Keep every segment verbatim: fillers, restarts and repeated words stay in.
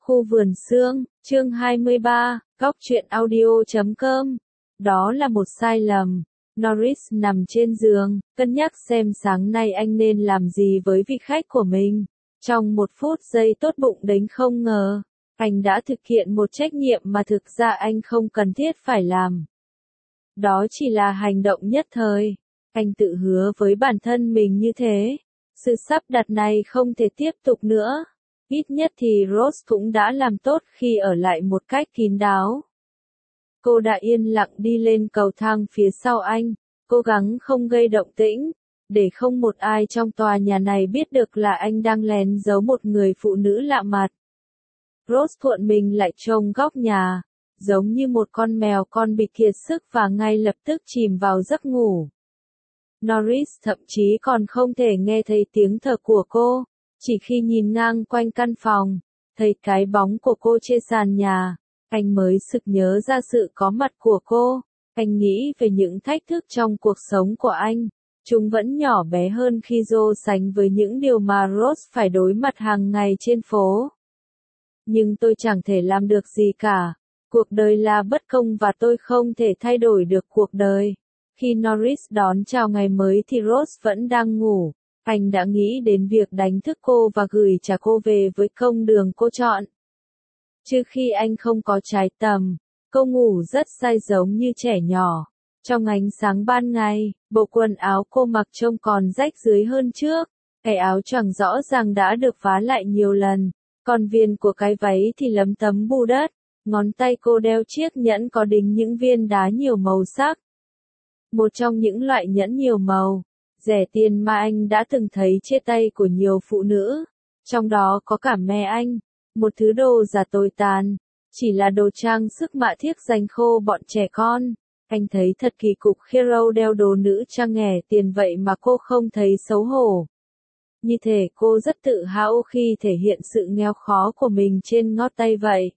Khu vườn sương, chương hai mươi ba, góc truyện audio chấm com. Đó là một sai lầm. Norris nằm trên giường, cân nhắc xem sáng nay anh nên làm gì với vị khách của mình. Trong một phút giây tốt bụng đến không ngờ, anh đã thực hiện một trách nhiệm mà thực ra anh không cần thiết phải làm. Đó chỉ là hành động nhất thời. Anh tự hứa với bản thân mình như thế. Sự sắp đặt này không thể tiếp tục nữa. Ít nhất thì Rose cũng đã làm tốt khi ở lại một cách kín đáo. Cô đã yên lặng đi lên cầu thang phía sau anh, cố gắng không gây động tĩnh, để không một ai trong tòa nhà này biết được là anh đang lén giấu một người phụ nữ lạ mặt. Rose cuộn mình lại trong góc nhà, giống như một con mèo con bị kiệt sức và ngay lập tức chìm vào giấc ngủ. Norris thậm chí còn không thể nghe thấy tiếng thở của cô. Chỉ khi nhìn ngang quanh căn phòng, thấy cái bóng của cô trên sàn nhà, anh mới sực nhớ ra sự có mặt của cô. Anh nghĩ về những thách thức trong cuộc sống của anh. Chúng vẫn nhỏ bé hơn khi so sánh với những điều mà Rose phải đối mặt hàng ngày trên phố. Nhưng tôi chẳng thể làm được gì cả. Cuộc đời là bất công và tôi không thể thay đổi được cuộc đời. Khi Norris đón chào ngày mới thì Rose vẫn đang ngủ. Anh đã nghĩ đến việc đánh thức cô và gửi trả cô về với công đường cô chọn. Trước khi anh không có trái tầm, cô ngủ rất say giống như trẻ nhỏ. Trong ánh sáng ban ngày, bộ quần áo cô mặc trông còn rách rưới hơn trước. Cái áo choàng rõ ràng đã được vá lại nhiều lần, còn viền của cái váy thì lấm tấm bù đất. Ngón tay cô đeo chiếc nhẫn có đính những viên đá nhiều màu sắc. Một trong những loại nhẫn nhiều màu rẻ tiền mà anh đã từng thấy trên tay của nhiều phụ nữ, trong đó có cả mẹ anh, một thứ đồ giả tồi tàn, chỉ là đồ trang sức mạ thiếc dành khô bọn trẻ con. Anh thấy thật kỳ cục khi Rose đeo đồ nữ trang nghè tiền vậy mà cô không thấy xấu hổ. Như thể cô rất tự hào khi thể hiện sự nghèo khó của mình trên ngón tay vậy.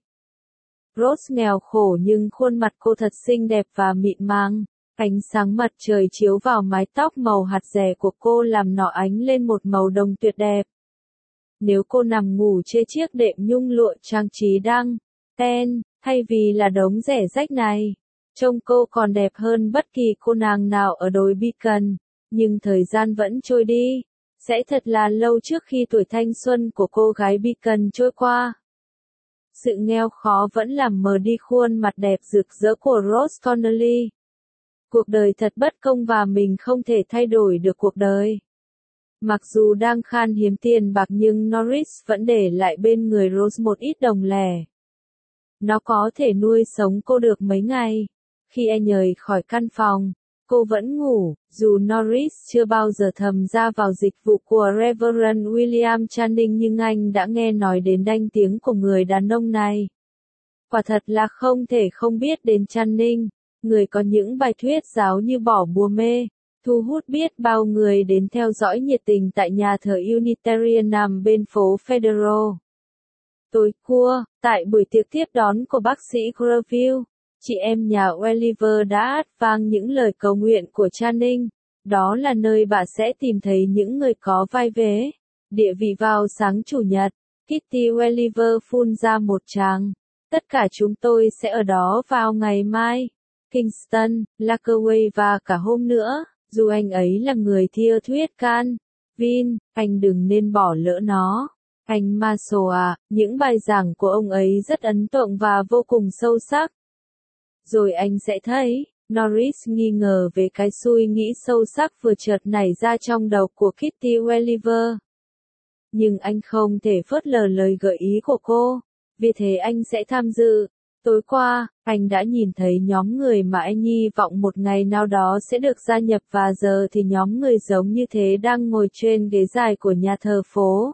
Rose nghèo khổ nhưng khuôn mặt cô thật xinh đẹp và mịn màng. Ánh sáng mặt trời chiếu vào mái tóc màu hạt rẻ của cô làm nó ánh lên một màu đồng tuyệt đẹp. Nếu cô nằm ngủ trên chiếc đệm nhung lụa trang trí đăng, ten, thay vì là đống rẻ rách này, trông cô còn đẹp hơn bất kỳ cô nàng nào ở đồi Beacon. Nhưng thời gian vẫn trôi đi. Sẽ thật là lâu trước khi tuổi thanh xuân của cô gái Beacon trôi qua. Sự nghèo khó vẫn làm mờ đi khuôn mặt đẹp rực rỡ của Rose Connolly. Cuộc đời thật bất công và mình không thể thay đổi được cuộc đời. Mặc dù đang khan hiếm tiền bạc nhưng Norris vẫn để lại bên người Rose một ít đồng lẻ. Nó có thể nuôi sống cô được mấy ngày. Khi anh rời khỏi căn phòng, cô vẫn ngủ, dù Norris chưa bao giờ thầm ra vào dịch vụ của Reverend William Channing nhưng anh đã nghe nói đến danh tiếng của người đàn ông này. Quả thật là không thể không biết đến Channing. Người có những bài thuyết giáo như bỏ bùa mê, thu hút biết bao người đến theo dõi nhiệt tình tại nhà thờ Unitarian nằm bên phố Federal. Tối qua, tại buổi tiệc tiếp đón của bác sĩ Greville, chị em nhà Oliver đã hát vang những lời cầu nguyện của Channing. Đó là nơi bà sẽ tìm thấy những người có vai vế, địa vị vào sáng chủ nhật. Kitty Oliver phun ra một tràng. Tất cả chúng tôi sẽ ở đó vào ngày mai. Kingston, Lakeway và cả hôm nữa, dù anh ấy là người thia thuyết can. Vin, anh đừng nên bỏ lỡ nó. Anh Marshall à, những bài giảng của ông ấy rất ấn tượng và vô cùng sâu sắc. Rồi anh sẽ thấy, Norris nghi ngờ về cái suy nghĩ sâu sắc vừa chợt nảy ra trong đầu của Kitty Oliver. Nhưng anh không thể phớt lờ lời gợi ý của cô, vì thế anh sẽ tham dự. Tối qua, anh đã nhìn thấy nhóm người mà anh hy vọng một ngày nào đó sẽ được gia nhập và giờ thì nhóm người giống như thế đang ngồi trên ghế dài của nhà thờ phố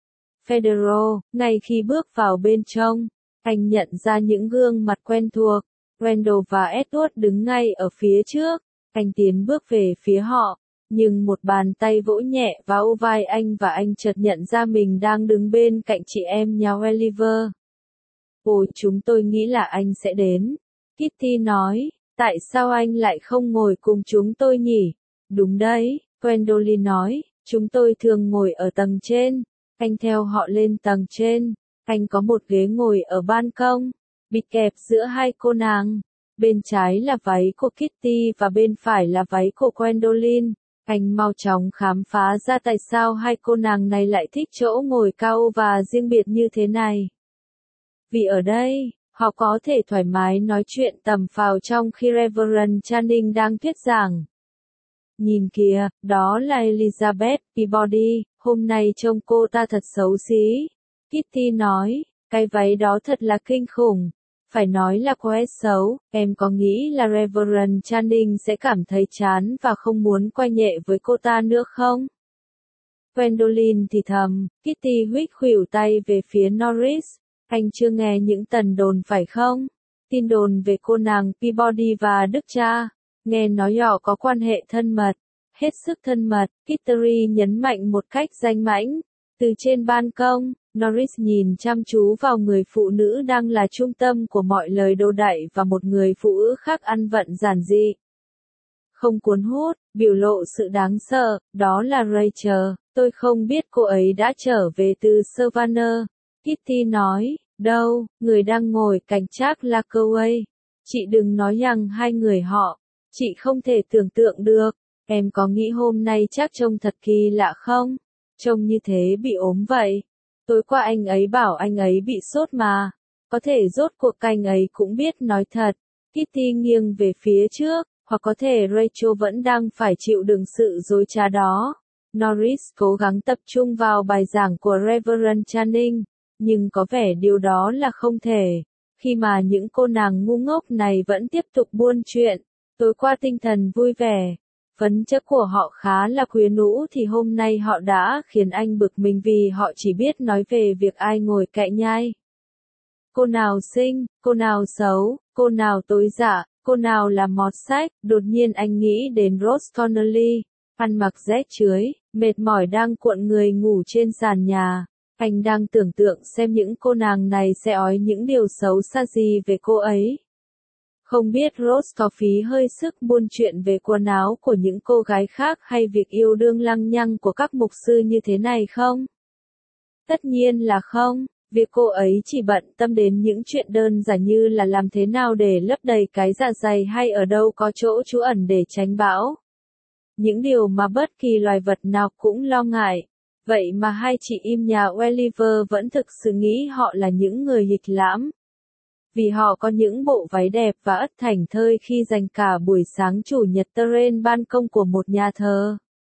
Federal. Ngay khi bước vào bên trong, anh nhận ra những gương mặt quen thuộc. Randall và Edward đứng ngay ở phía trước. Anh tiến bước về phía họ, nhưng một bàn tay vỗ nhẹ vào vai anh và anh chợt nhận ra mình đang đứng bên cạnh chị em nhà Oliver. Ôi, chúng tôi nghĩ là anh sẽ đến. Kitty nói, tại sao anh lại không ngồi cùng chúng tôi nhỉ? Đúng đấy, Gwendolyn nói, chúng tôi thường ngồi ở tầng trên. Anh theo họ lên tầng trên. Anh có một ghế ngồi ở ban công, bị kẹp giữa hai cô nàng. Bên trái là váy của Kitty và bên phải là váy của Gwendolyn. Anh mau chóng khám phá ra tại sao hai cô nàng này lại thích chỗ ngồi cao và riêng biệt như thế này. Vì ở đây, họ có thể thoải mái nói chuyện tầm phào trong khi Reverend Channing đang thuyết giảng. Nhìn kìa, đó là Elizabeth Peabody, hôm nay trông cô ta thật xấu xí. Kitty nói, cái váy đó thật là kinh khủng. Phải nói là quét xấu, em có nghĩ là Reverend Channing sẽ cảm thấy chán và không muốn quay nhẹ với cô ta nữa không? Gwendolyn thì thầm, Kitty huých khuỷu tay về phía Norris. Anh chưa nghe những tần đồn phải không? Tin đồn về cô nàng Peabody và đức cha. Nghe nói họ có quan hệ thân mật. Hết sức thân mật, Kittery nhấn mạnh một cách danh mãnh. Từ trên ban công, Norris nhìn chăm chú vào người phụ nữ đang là trung tâm của mọi lời đồn đại và một người phụ nữ khác ăn vận giản dị. Không cuốn hút, biểu lộ sự đáng sợ, đó là Rachel, tôi không biết cô ấy đã trở về từ Savannah. Kitty nói, đâu, người đang ngồi cạnh Jack là cô ấy. Chị đừng nói rằng hai người họ, chị không thể tưởng tượng được, em có nghĩ hôm nay chắc trông thật kỳ lạ không? Trông như thế bị ốm vậy. Tối qua anh ấy bảo anh ấy bị sốt mà. Có thể rốt cuộc anh ấy cũng biết nói thật. Kitty nghiêng về phía trước, hoặc có thể Rachel vẫn đang phải chịu đựng sự dối trá đó. Norris cố gắng tập trung vào bài giảng của Reverend Channing, nhưng có vẻ điều đó là không thể, khi mà những cô nàng ngu ngốc này vẫn tiếp tục buôn chuyện. Tối qua tinh thần vui vẻ, phấn chất của họ khá là quyến rũ thì hôm nay họ đã khiến anh bực mình vì họ chỉ biết nói về việc ai ngồi cạnh nhai. Cô nào xinh, cô nào xấu, cô nào tối dạ, cô nào là mọt sách. Đột nhiên anh nghĩ đến Rose Connolly, ăn mặc rách rưới, mệt mỏi đang cuộn người ngủ trên sàn nhà. Anh đang tưởng tượng xem những cô nàng này sẽ ói những điều xấu xa gì về cô ấy. Không biết Rose có phí hơi sức buôn chuyện về quần áo của những cô gái khác hay việc yêu đương lăng nhăng của các mục sư như thế này không? Tất nhiên là không, việc cô ấy chỉ bận tâm đến những chuyện đơn giản như là làm thế nào để lấp đầy cái dạ dày hay ở đâu có chỗ trú ẩn để tránh bão. Những điều mà bất kỳ loài vật nào cũng lo ngại. Vậy mà hai chị im nhà Oliver vẫn thực sự nghĩ họ là những người lịch lãm. Vì họ có những bộ váy đẹp và ất thảnh thơi khi dành cả buổi sáng chủ nhật trên ban công của một nhà thờ.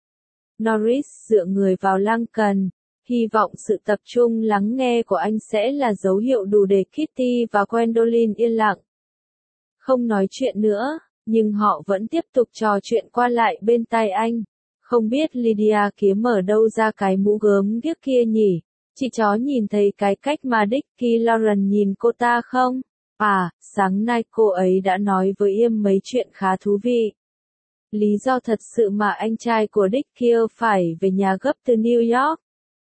Norris dựa người vào lan can, hy vọng sự tập trung lắng nghe của anh sẽ là dấu hiệu đủ để Kitty và Gwendolyn yên lặng. Không nói chuyện nữa, nhưng họ vẫn tiếp tục trò chuyện qua lại bên tai anh. Không biết Lydia kiếm ở đâu ra cái mũ gớm ghiếc kia nhỉ? Chị chó nhìn thấy cái cách mà Dickie Lauren nhìn cô ta không? À, sáng nay cô ấy đã nói với Yêm mấy chuyện khá thú vị. Lý do thật sự mà anh trai của Dickie phải về nhà gấp từ New York.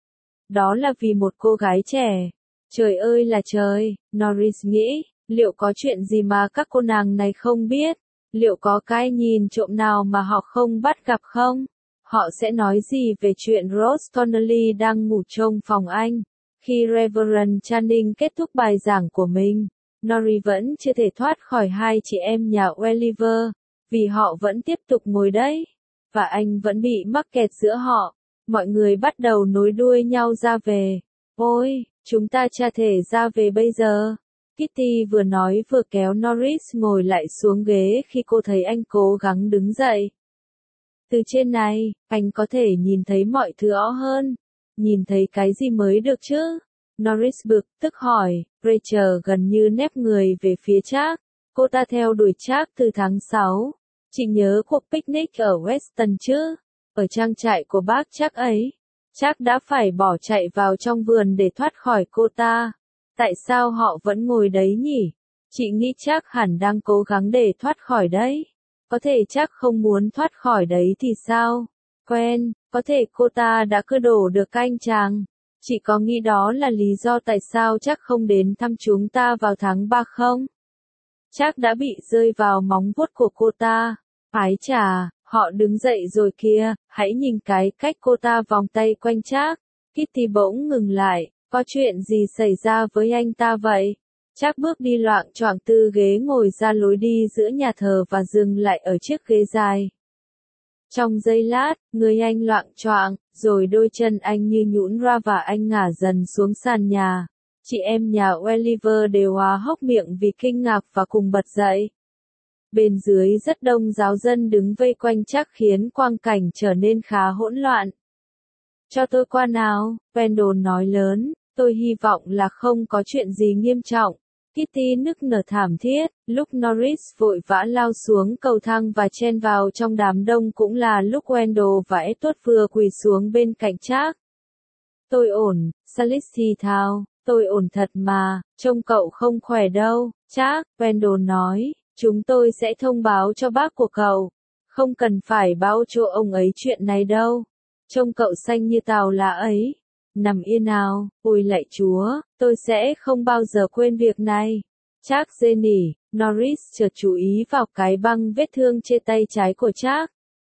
Đó là vì một cô gái trẻ. Trời ơi là trời, Norris nghĩ, liệu có chuyện gì mà các cô nàng này không biết? Liệu có cái nhìn trộm nào mà họ không bắt gặp không? Họ sẽ nói gì về chuyện Rose Connolly đang ngủ trong phòng anh? Khi Reverend Channing kết thúc bài giảng của mình, Norris vẫn chưa thể thoát khỏi hai chị em nhà Oliver, vì họ vẫn tiếp tục ngồi đấy, và anh vẫn bị mắc kẹt giữa họ. Mọi người bắt đầu nối đuôi nhau ra về. Ôi, chúng ta chả thể ra về bây giờ. Kitty vừa nói vừa kéo Norris ngồi lại xuống ghế khi cô thấy anh cố gắng đứng dậy. Từ trên này, anh có thể nhìn thấy mọi thứ rõ hơn. Nhìn thấy cái gì mới được chứ? Norris bực tức hỏi. Rachel gần như nép người về phía Jack. Cô ta theo đuổi Jack từ tháng sáu. Chị nhớ cuộc picnic ở Weston chứ? Ở trang trại của bác Jack ấy. Jack đã phải bỏ chạy vào trong vườn để thoát khỏi cô ta. Tại sao họ vẫn ngồi đấy nhỉ? Chị nghĩ Jack hẳn đang cố gắng để thoát khỏi đấy. Có thể chắc không muốn thoát khỏi đấy thì sao? Quen, có thể cô ta đã cưa đổ được anh chàng. Chị có nghĩ đó là lý do tại sao chắc không đến thăm chúng ta vào tháng ba không? Chắc đã bị rơi vào móng vuốt của cô ta. Ái chà, họ đứng dậy rồi kìa, hãy nhìn cái cách cô ta vòng tay quanh Jack. Kitty bỗng ngừng lại, Có chuyện gì xảy ra với anh ta vậy? Trác bước đi loạng choạng từ ghế ngồi ra lối đi giữa nhà thờ và dừng lại ở chiếc ghế dài. Trong giây lát, người anh loạng choạng, rồi đôi chân anh như nhũn ra và anh ngả dần xuống sàn nhà. Chị em nhà Oliver đều há hốc miệng vì kinh ngạc và cùng bật dậy. Bên dưới rất đông giáo dân đứng vây quanh Trác khiến quang cảnh trở nên khá hỗn loạn. Cho tôi qua nào, Randall nói lớn, tôi hy vọng là không có chuyện gì nghiêm trọng. Kitty nức nở thảm thiết, lúc Norris vội vã lao xuống cầu thang và chen vào trong đám đông cũng là lúc Randall và Edward vừa quỳ xuống bên cạnh Trác. Tôi ổn, Salish thào, tôi ổn thật mà, trông cậu không khỏe đâu, Trác, Randall nói, chúng tôi sẽ thông báo cho bác của cậu, không cần phải báo cho ông ấy chuyện này đâu, trông cậu xanh như tàu lá ấy. Nằm yên nào, ôi lạy Chúa, tôi sẽ không bao giờ quên việc này. Trác rên nỉ, Norris chợt chú ý vào cái băng vết thương trên tay trái của Trác.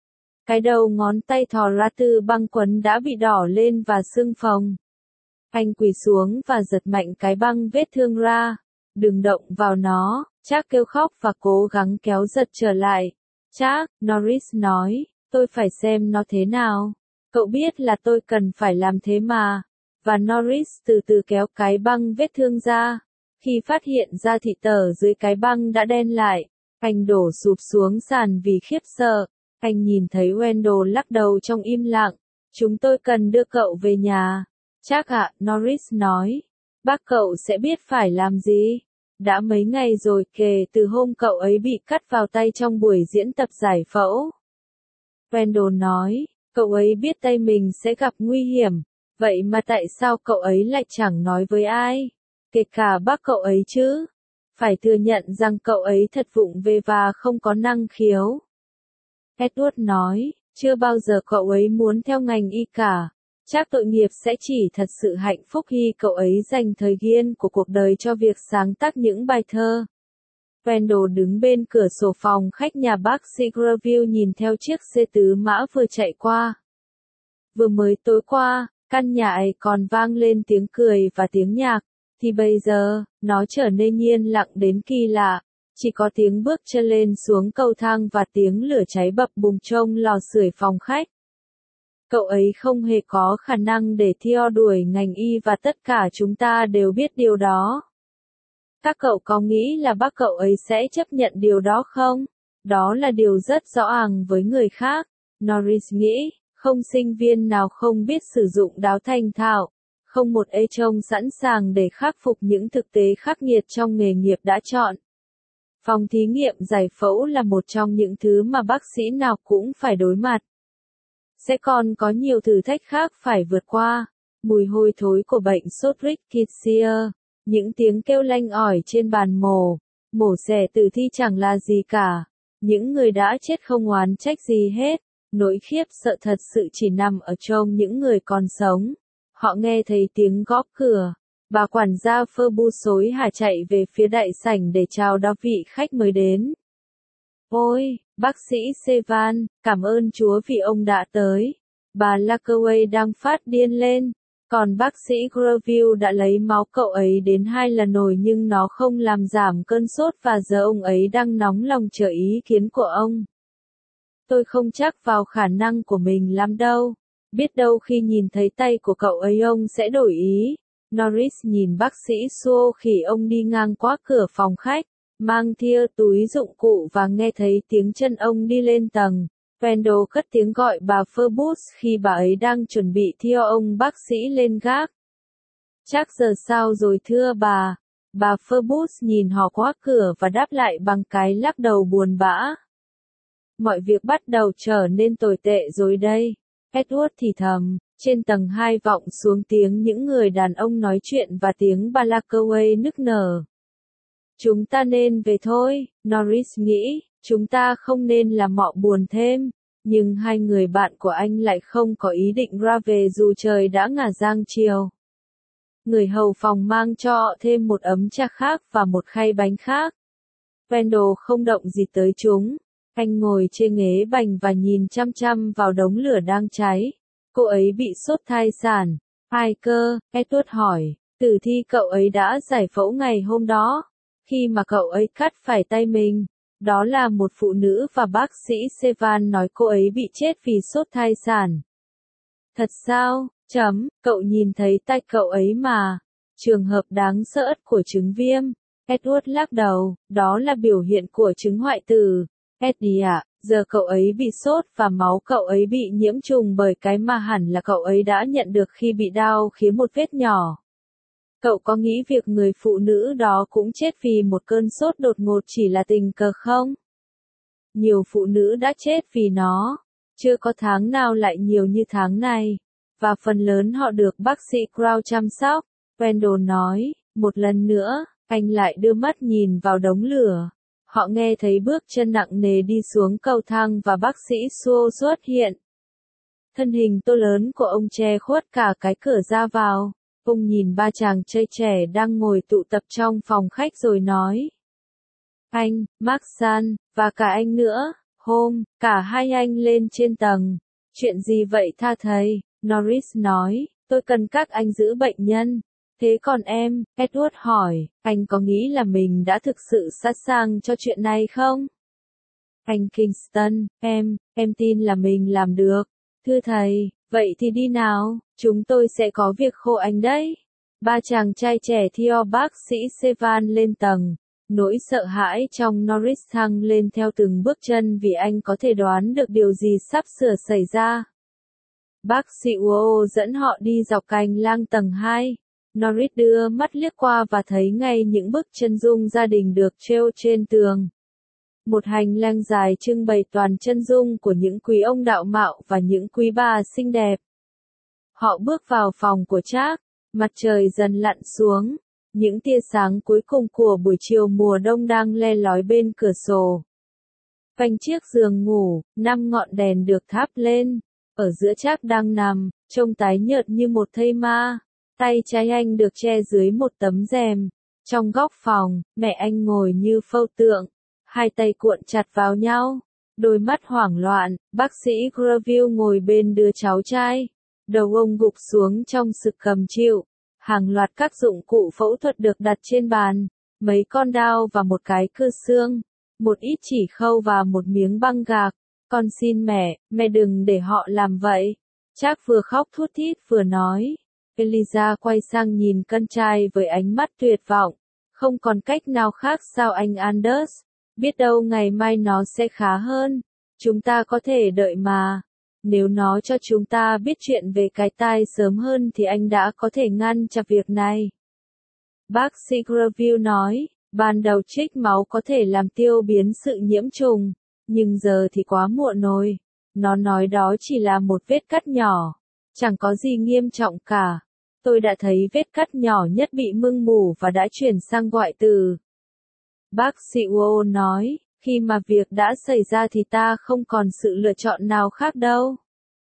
Cái đầu ngón tay thò ra từ băng quấn đã bị đỏ lên và sưng phồng. Anh quỳ xuống và giật mạnh cái băng vết thương ra. Đừng động vào nó, Trác kêu khóc và cố gắng kéo giật trở lại. Trác, Norris nói, tôi phải xem nó thế nào. Cậu biết là tôi cần phải làm thế mà. Và Norris từ từ kéo cái băng vết thương ra. Khi phát hiện ra thị tờ dưới cái băng đã đen lại, anh đổ sụp xuống sàn vì khiếp sợ. Anh nhìn thấy Randall lắc đầu trong im lặng. Chúng tôi cần đưa cậu về nhà. Trác ạ, Norris nói. Bác cậu sẽ biết phải làm gì. Đã mấy ngày rồi kể từ hôm cậu ấy bị cắt vào tay trong buổi diễn tập giải phẫu. Randall nói. Cậu ấy biết tay mình sẽ gặp nguy hiểm, vậy mà tại sao cậu ấy lại chẳng nói với ai, kể cả bác cậu ấy chứ? Phải thừa nhận rằng cậu ấy thật vụng về và không có năng khiếu. Edward nói, chưa bao giờ cậu ấy muốn theo ngành y cả. Chắc tội nghiệp sẽ chỉ thật sự hạnh phúc khi cậu ấy dành thời gian của cuộc đời cho việc sáng tác những bài thơ. Randall đứng bên cửa sổ phòng khách nhà bác sĩ Greville nhìn theo chiếc xe tứ mã vừa chạy qua. Vừa mới tối qua, căn nhà ấy còn vang lên tiếng cười và tiếng nhạc, thì bây giờ, nó trở nên yên lặng đến kỳ lạ. Chỉ có tiếng bước chân lên xuống cầu thang và tiếng lửa cháy bập bùng trong lò sưởi phòng khách. Cậu ấy không hề có khả năng để theo đuổi ngành y và tất cả chúng ta đều biết điều đó. Các cậu có nghĩ là bác cậu ấy sẽ chấp nhận điều đó không? Đó là điều rất rõ ràng với người khác. Norris nghĩ, không sinh viên nào không biết sử dụng đáo thành thạo. Không một ai trông sẵn sàng để khắc phục những thực tế khắc nghiệt trong nghề nghiệp đã chọn. Phòng thí nghiệm giải phẫu là một trong những thứ mà bác sĩ nào cũng phải đối mặt. Sẽ còn có nhiều thử thách khác phải vượt qua. Mùi hôi thối của bệnh sốt rickettsia. Những tiếng kêu lanh ỏi trên bàn mổ, mổ xẻ tử thi chẳng là gì cả. Những người đã chết không oán trách gì hết. Nỗi khiếp sợ thật sự chỉ nằm ở trong những người còn sống. Họ nghe thấy tiếng gõ cửa. Bà quản gia Phoebus xối hả chạy về phía đại sảnh để chào đón vị khách mới đến. Ôi, bác sĩ Sevan, cảm ơn Chúa vì ông đã tới. Bà Lacaway đang phát điên lên. Còn bác sĩ Greville đã lấy máu cậu ấy đến hai lần rồi nhưng nó không làm giảm cơn sốt và giờ ông ấy đang nóng lòng chờ ý kiến của ông. Tôi không chắc vào khả năng của mình lắm đâu. Biết đâu khi nhìn thấy tay của cậu ấy ông sẽ đổi ý. Norris nhìn bác sĩ Suo khi ông đi ngang qua cửa phòng khách, mang theo túi dụng cụ và nghe thấy tiếng chân ông đi lên tầng. Randall cất tiếng gọi bà Phoebus khi bà ấy đang chuẩn bị theo ông bác sĩ lên gác. Chắc giờ sao rồi thưa bà? Bà Phoebus nhìn họ qua cửa và đáp lại bằng cái lắc đầu buồn bã. Mọi việc bắt đầu trở nên tồi tệ rồi đây. Edward thì thầm, trên tầng hai vọng xuống tiếng những người đàn ông nói chuyện và tiếng bà Lacaway nức nở. Chúng ta nên về thôi, Norris nghĩ, chúng ta không nên làm họ buồn thêm. Nhưng hai người bạn của anh lại không có ý định ra về dù trời đã ngả giang chiều. Người hầu phòng mang cho họ thêm một ấm trà khác và một khay bánh khác. Randall không động gì tới chúng. Anh ngồi trên ghế bành và nhìn chăm chăm vào đống lửa đang cháy. Cô ấy bị sốt thai sản. Ai cơ? Edward hỏi. Tử thi cậu ấy đã giải phẫu ngày hôm đó. Khi mà cậu ấy cắt phải tay mình. Đó là một phụ nữ và bác sĩ Sevan nói cô ấy bị chết vì sốt thai sản. Thật sao? Chấm, cậu nhìn thấy tay cậu ấy mà. Trường hợp đáng sợ của chứng viêm. Edward lắc đầu, đó là biểu hiện của chứng hoại tử. Eddie ạ, giờ cậu ấy bị sốt và máu cậu ấy bị nhiễm trùng bởi cái mà hẳn là cậu ấy đã nhận được khi bị đau khiến một vết nhỏ. Cậu có nghĩ việc người phụ nữ đó cũng chết vì một cơn sốt đột ngột chỉ là tình cờ không? Nhiều phụ nữ đã chết vì nó. Chưa có tháng nào lại nhiều như tháng này. Và phần lớn họ được bác sĩ Crow chăm sóc. Randall nói, một lần nữa, anh lại đưa mắt nhìn vào đống lửa. Họ nghe thấy bước chân nặng nề đi xuống cầu thang và bác sĩ Suo xuất hiện. Thân hình to lớn của ông che khuất cả cái cửa ra vào. Ông nhìn ba chàng trai trẻ đang ngồi tụ tập trong phòng khách rồi nói. Anh, Mark San, và cả anh nữa, hôm, cả hai anh lên trên tầng. Chuyện gì vậy tha thầy? Norris nói, tôi cần các anh giữ bệnh nhân. Thế còn em, Edward hỏi, anh có nghĩ là mình đã thực sự sẵn sàng cho chuyện này không? Anh Kingston, em, em tin là mình làm được. Thưa thầy, vậy thì đi nào, chúng tôi sẽ có việc khô anh đấy. Ba chàng trai trẻ theo bác sĩ Sevan lên tầng. Nỗi sợ hãi trong Norris thăng lên theo từng bước chân vì anh có thể đoán được điều gì sắp sửa xảy ra. Bác sĩ Uo dẫn họ đi dọc hành lang tầng hai. Norris đưa mắt liếc qua và thấy ngay những bức chân dung gia đình được treo trên tường. Một hành lang dài trưng bày toàn chân dung của những quý ông đạo mạo và những quý bà xinh đẹp. Họ bước vào phòng của Trác, mặt trời dần lặn xuống, những tia sáng cuối cùng của buổi chiều mùa đông đang le lói bên cửa sổ. Quanh chiếc giường ngủ, năm ngọn đèn được thắp lên, ở giữa Trác đang nằm, trông tái nhợt như một thây ma. Tay trái anh được che dưới một tấm rèm. Trong góc phòng, mẹ anh ngồi như phâu tượng, hai tay cuộn chặt vào nhau, đôi mắt hoảng loạn. Bác sĩ Greville ngồi bên đứa cháu trai, đầu ông gục xuống trong sự cầm chịu. Hàng loạt các dụng cụ phẫu thuật được đặt trên bàn, mấy con dao và một cái cưa xương, một ít chỉ khâu và một miếng băng gạc. Con xin mẹ, mẹ đừng để họ làm vậy. Trác vừa khóc thút thít vừa nói. Eliza quay sang nhìn con trai với ánh mắt tuyệt vọng. Không còn cách nào khác sao anh Anders? Biết đâu ngày mai nó sẽ khá hơn. Chúng ta có thể đợi mà. Nếu nó cho chúng ta biết chuyện về cái tai sớm hơn thì anh đã có thể ngăn chặn việc này. Bác sĩ Greville nói, ban đầu trích máu có thể làm tiêu biến sự nhiễm trùng, nhưng giờ thì quá muộn rồi. Nó nói đó chỉ là một vết cắt nhỏ, chẳng có gì nghiêm trọng cả. Tôi đã thấy vết cắt nhỏ nhất bị mưng mủ và đã chuyển sang hoại tử. Bác sĩ Uo nói, khi mà việc đã xảy ra thì ta không còn sự lựa chọn nào khác đâu.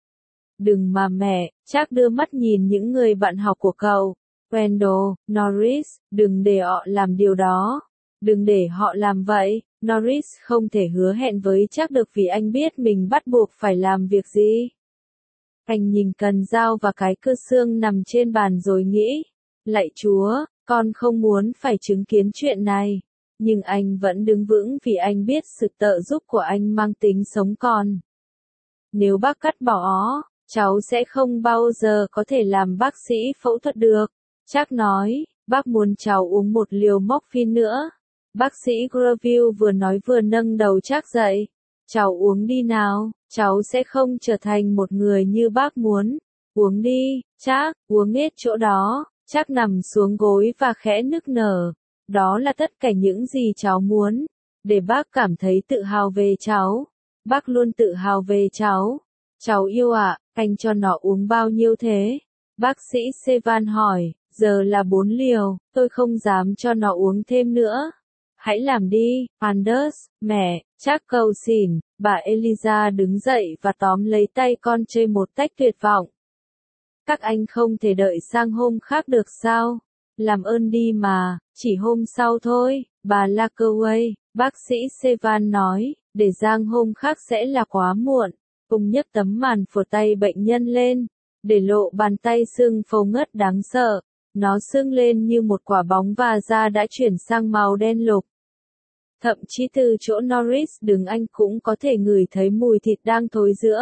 Đừng mà mẹ, Trác đưa mắt nhìn những người bạn học của cậu. Randall, Norris, đừng để họ làm điều đó. Đừng để họ làm vậy. Norris không thể hứa hẹn với Trác được vì anh biết mình bắt buộc phải làm việc gì. Anh nhìn cần dao và cái cưa xương nằm trên bàn rồi nghĩ, lạy Chúa, con không muốn phải chứng kiến chuyện này. Nhưng anh vẫn đứng vững vì anh biết sự trợ giúp của anh mang tính sống còn. Nếu bác cắt bỏ ó, cháu sẽ không bao giờ có thể làm bác sĩ phẫu thuật được. Trác nói, bác muốn cháu uống một liều morphine nữa. Bác sĩ Greville vừa nói vừa nâng đầu Trác dậy. Cháu uống đi nào, cháu sẽ không trở thành một người như bác muốn. Uống đi, Trác, uống hết chỗ đó. Trác nằm xuống gối và khẽ nức nở. Đó là tất cả những gì cháu muốn. Để bác cảm thấy tự hào về cháu. Bác luôn tự hào về cháu. Cháu yêu ạ, anh cho nó uống bao nhiêu thế? Bác sĩ Sevan hỏi, giờ là bốn liều, tôi không dám cho nó uống thêm nữa. Hãy làm đi, Anders, mẹ, Trác cầu xỉn. Bà Eliza đứng dậy và tóm lấy tay con trai một cách tuyệt vọng. Các anh không thể đợi sang hôm khác được sao? Làm ơn đi mà, chỉ hôm sau thôi, bà Lakeway, bác sĩ Sevan nói, để sang hôm khác sẽ là quá muộn. Ông nhấc tấm màn phủ tay bệnh nhân lên. để lộ bàn tay sưng phồng ngất đáng sợ. Nó sưng lên như một quả bóng và da đã chuyển sang màu đen lục. Thậm chí từ chỗ Norris đứng anh cũng có thể ngửi thấy mùi thịt đang thối rữa.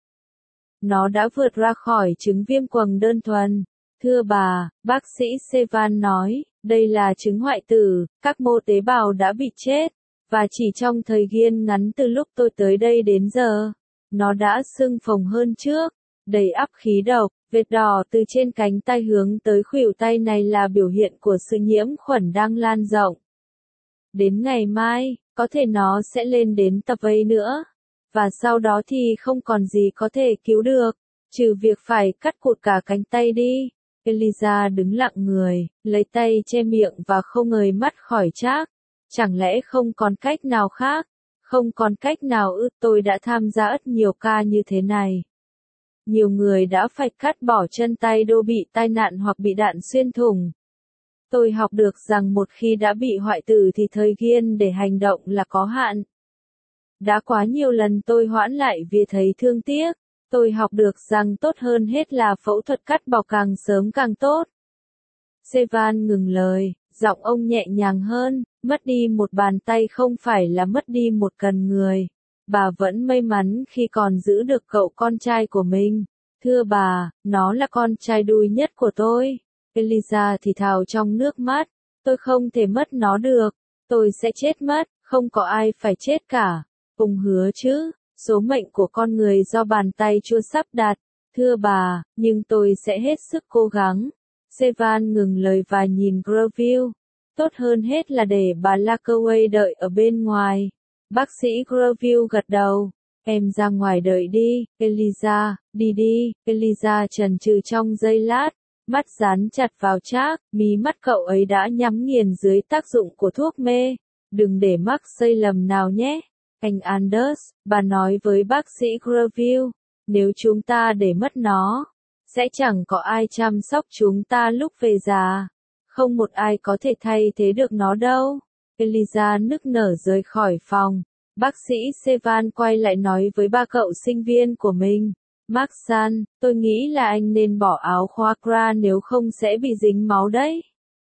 Nó đã vượt ra khỏi chứng viêm quầng đơn thuần. Thưa bà, bác sĩ Sevan nói, đây là chứng hoại tử, các mô tế bào đã bị chết, và chỉ trong thời gian ngắn từ lúc tôi tới đây đến giờ, nó đã sưng phồng hơn trước, đầy ắp khí độc, vệt đỏ từ trên cánh tay hướng tới khuỷu tay này là biểu hiện của sự nhiễm khuẩn đang lan rộng. Đến ngày mai, có thể nó sẽ lên đến tập A nữa, và sau đó thì không còn gì có thể cứu được, trừ việc phải cắt cụt cả cánh tay đi. Eliza đứng lặng người, lấy tay che miệng và không ngời mắt khỏi Trác. Chẳng lẽ không còn cách nào khác? Không còn cách nào ư? Tôi đã tham gia rất nhiều ca như thế này. Nhiều người đã phải cắt bỏ chân tay đô bị tai nạn hoặc bị đạn xuyên thủng. Tôi học được rằng một khi đã bị hoại tử thì thời gian để hành động là có hạn. Đã quá nhiều lần tôi hoãn lại vì thấy thương tiếc. Tôi học được rằng tốt hơn hết là phẫu thuật cắt bỏ càng sớm càng tốt. Sevan ngừng lời, giọng ông nhẹ nhàng hơn, mất đi một bàn tay không phải là mất đi một cần người. Bà vẫn may mắn khi còn giữ được cậu con trai của mình. Thưa bà, nó là con trai đuôi nhất của tôi. Eliza thì thào trong nước mắt, tôi không thể mất nó được, tôi sẽ chết mất, không có ai phải chết cả. Ông hứa chứ? Số mệnh của con người do bàn tay Chúa sắp đặt. Thưa bà, nhưng tôi sẽ hết sức cố gắng. Sevan ngừng lời và nhìn Groville. Tốt hơn hết là để bà Lacaway đợi ở bên ngoài. Bác sĩ Groville gật đầu. Em ra ngoài đợi đi, Eliza, đi đi. Eliza chần chừ trong giây lát, mắt dán chặt vào Trác, mí mắt cậu ấy đã nhắm nghiền dưới tác dụng của thuốc mê. Đừng để mắc sai lầm nào nhé. Anh Anders, bà nói với bác sĩ Groville, nếu chúng ta để mất nó, sẽ chẳng có ai chăm sóc chúng ta lúc về già. Không một ai có thể thay thế được nó đâu. Eliza nức nở rời khỏi phòng. Bác sĩ Sevan quay lại nói với ba cậu sinh viên của mình. Maxan, tôi nghĩ là anh nên bỏ áo khoác ra nếu không sẽ bị dính máu đấy.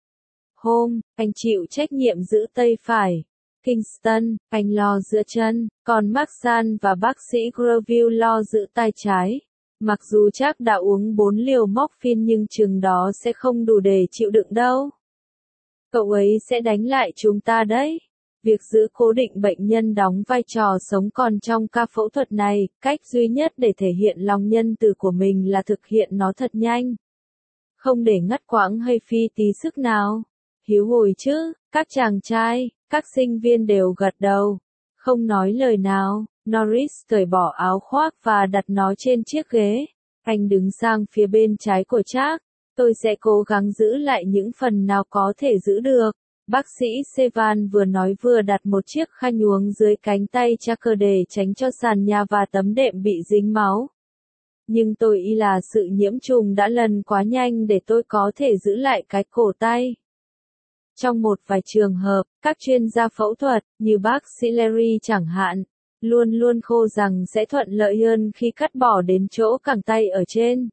Hôm, anh chịu trách nhiệm giữ tay phải. Kingston, anh lo giữa chân, còn Maxan và bác sĩ Groville lo giữ tay trái. Mặc dù chắc đã uống bốn liều morphine nhưng chừng đó sẽ không đủ để chịu đựng đâu. Cậu ấy sẽ đánh lại chúng ta đấy. Việc giữ cố định bệnh nhân đóng vai trò sống còn trong ca phẫu thuật này, cách duy nhất để thể hiện lòng nhân từ của mình là thực hiện nó thật nhanh. Không để ngắt quãng hay phi tí sức nào. Hiếu hồi chứ, các chàng trai, các sinh viên đều gật đầu. Không nói lời nào, Norris cởi bỏ áo khoác và đặt nó trên chiếc ghế. Anh đứng sang phía bên trái của Trác. Tôi sẽ cố gắng giữ lại những phần nào có thể giữ được. Bác sĩ Sevan vừa nói vừa đặt một chiếc khăn nhuốm dưới cánh tay Tracker để tránh cho sàn nhà và tấm đệm bị dính máu. Nhưng tôi y là sự nhiễm trùng đã lần quá nhanh để tôi có thể giữ lại cái cổ tay. Trong một vài trường hợp, các chuyên gia phẫu thuật, như bác sĩ Larry chẳng hạn, luôn luôn khô rằng sẽ thuận lợi hơn khi cắt bỏ đến chỗ cẳng tay ở trên.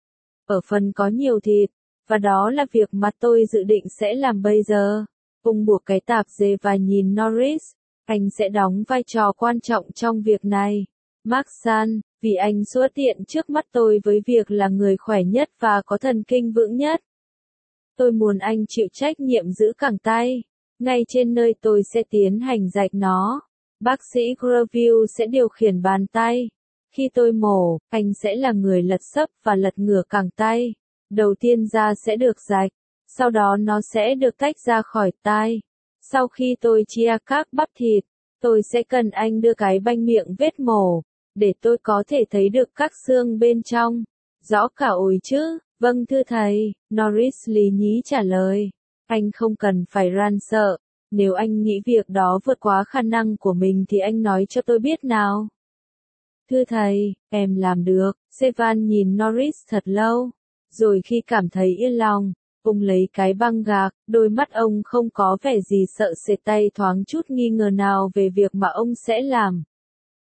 Ở phần có nhiều thịt, và đó là việc mà tôi dự định sẽ làm bây giờ. Ông buộc cái tạp dề và nhìn Norris, anh sẽ đóng vai trò quan trọng trong việc này. Maxan, vì anh xuất hiện trước mắt tôi với việc là người khỏe nhất và có thần kinh vững nhất. Tôi muốn anh chịu trách nhiệm giữ cẳng tay, ngay trên nơi tôi sẽ tiến hành rạch nó. Bác sĩ Groville sẽ điều khiển bàn tay. Khi tôi mổ, anh sẽ là người lật sấp và lật ngửa cẳng tay. Đầu tiên da sẽ được rạch, sau đó nó sẽ được tách ra khỏi tai. Sau khi tôi chia các bắp thịt, tôi sẽ cần anh đưa cái banh miệng vết mổ, để tôi có thể thấy được các xương bên trong. Rõ cả ối chứ? Vâng thưa thầy, Norris lý nhí trả lời. Anh không cần phải ran sợ. Nếu anh nghĩ việc đó vượt quá khả năng của mình thì anh nói cho tôi biết nào. Thưa thầy, em làm được. Sevan nhìn Norris thật lâu. Rồi khi cảm thấy yên lòng, ông lấy cái băng gạc, đôi mắt ông không có vẻ gì sợ sệt, tay thoáng chút nghi ngờ nào về việc mà ông sẽ làm.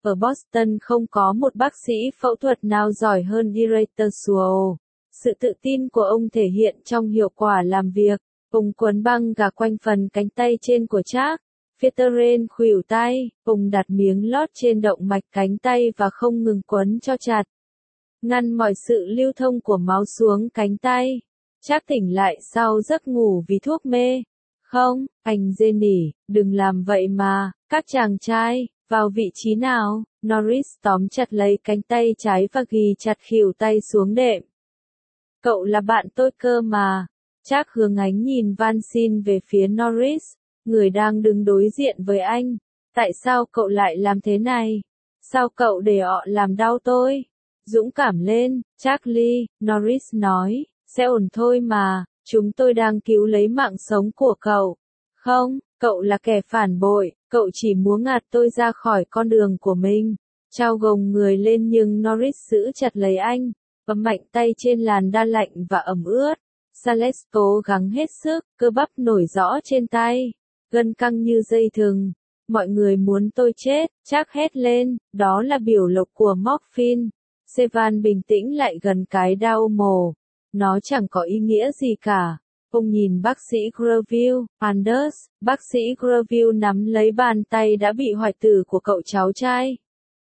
Ở Boston không có một bác sĩ phẫu thuật nào giỏi hơn Director Suo. Sự tự tin của ông thể hiện trong hiệu quả làm việc. Ông quấn băng gạc quanh phần cánh tay trên của Jack. Federer khuỷu tay, ông đặt miếng lót trên động mạch cánh tay và không ngừng quấn cho chặt. Ngăn mọi sự lưu thông của máu xuống cánh tay. Jack tỉnh lại sau giấc ngủ vì thuốc mê. Không, anh rên nỉ, đừng làm vậy mà, các chàng trai, vào vị trí nào? Norris tóm chặt lấy cánh tay trái và ghi chặt khuỷu tay xuống đệm. Cậu là bạn tôi cơ mà. Jack hướng ánh nhìn van xin về phía Norris, người đang đứng đối diện với anh. Tại sao cậu lại làm thế này? Sao cậu để họ làm đau tôi? Dũng cảm lên, Charlie, Norris nói, sẽ ổn thôi mà, chúng tôi đang cứu lấy mạng sống của cậu. Không, cậu là kẻ phản bội, cậu chỉ muốn gạt tôi ra khỏi con đường của mình. Trao gồng người lên nhưng Norris giữ chặt lấy anh, bấm mạnh tay trên làn da lạnh và ẩm ướt. Sales cố gắng hết sức, cơ bắp nổi rõ trên tay, gân căng như dây thừng. Mọi người muốn tôi chết, Jack hét lên, đó là biểu lộc của morphine. Sevan bình tĩnh lại gần cái đau mổ. Nó chẳng có ý nghĩa gì cả. Ông nhìn bác sĩ Greville, Anders, bác sĩ Greville nắm lấy bàn tay đã bị hoại tử của cậu cháu trai.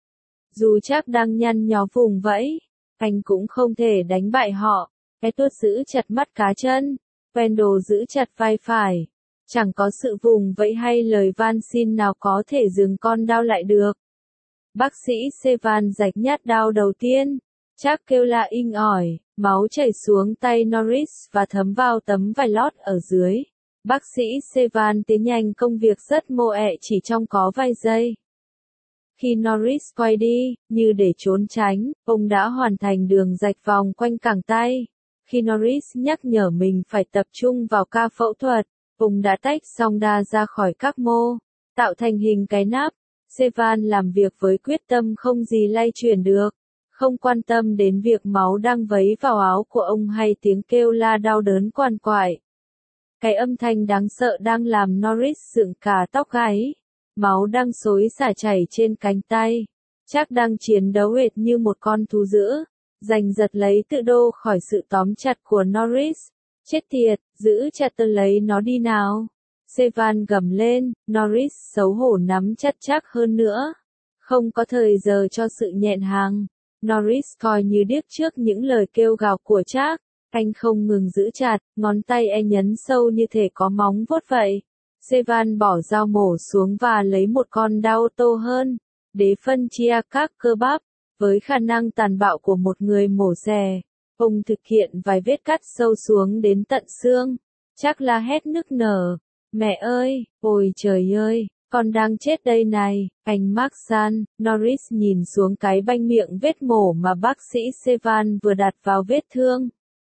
Dù Jack đang nhăn nhó vùng vẫy, anh cũng không thể đánh bại họ. Edward giữ chặt mắt cá chân, Wendell giữ chặt vai phải. Chẳng có sự vùng vẫy hay lời van xin nào có thể dừng con đau lại được. Bác sĩ Sevan rạch nhát đau đầu tiên. Jack kêu la inh ỏi, máu chảy xuống tay Norris và thấm vào tấm vải lót ở dưới. Bác sĩ Sevan tiến nhanh công việc rất mô ẹ chỉ trong có vài giây. Khi Norris quay đi, như để trốn tránh, ông đã hoàn thành đường rạch vòng quanh cẳng tay. Khi Norris nhắc nhở mình phải tập trung vào ca phẫu thuật, ông đã tách song đa ra khỏi các mô, tạo thành hình cái nắp. Sevan làm việc với quyết tâm không gì lay chuyển được, không quan tâm đến việc máu đang vấy vào áo của ông hay tiếng kêu la đau đớn quằn quại. Cái âm thanh đáng sợ đang làm Norris dựng cả tóc gáy, máu đang xối xả chảy trên cánh tay. Jack đang chiến đấu hệt như một con thú dữ, giành giật lấy tự đô khỏi sự tóm chặt của Norris. Chết tiệt, giữ chặt tôi lấy nó đi nào. Sevan gầm lên, Norris xấu hổ nắm chặt Jack hơn nữa. Không có thời giờ cho sự nhẹn hàng. Norris coi như điếc trước những lời kêu gào của Jack. Anh không ngừng giữ chặt, ngón tay anh nhấn sâu như thể có móng vuốt vậy. Sevan bỏ dao mổ xuống và lấy một con dao to hơn, để phân chia các cơ bắp. Với khả năng tàn bạo của một người mổ xẻ, ông thực hiện vài vết cắt sâu xuống đến tận xương. Chắc là hét nức nở. Mẹ ơi, ôi trời ơi, con đang chết đây này, anh Marksan. Norris nhìn xuống cái banh miệng vết mổ mà bác sĩ Sevan vừa đặt vào vết thương.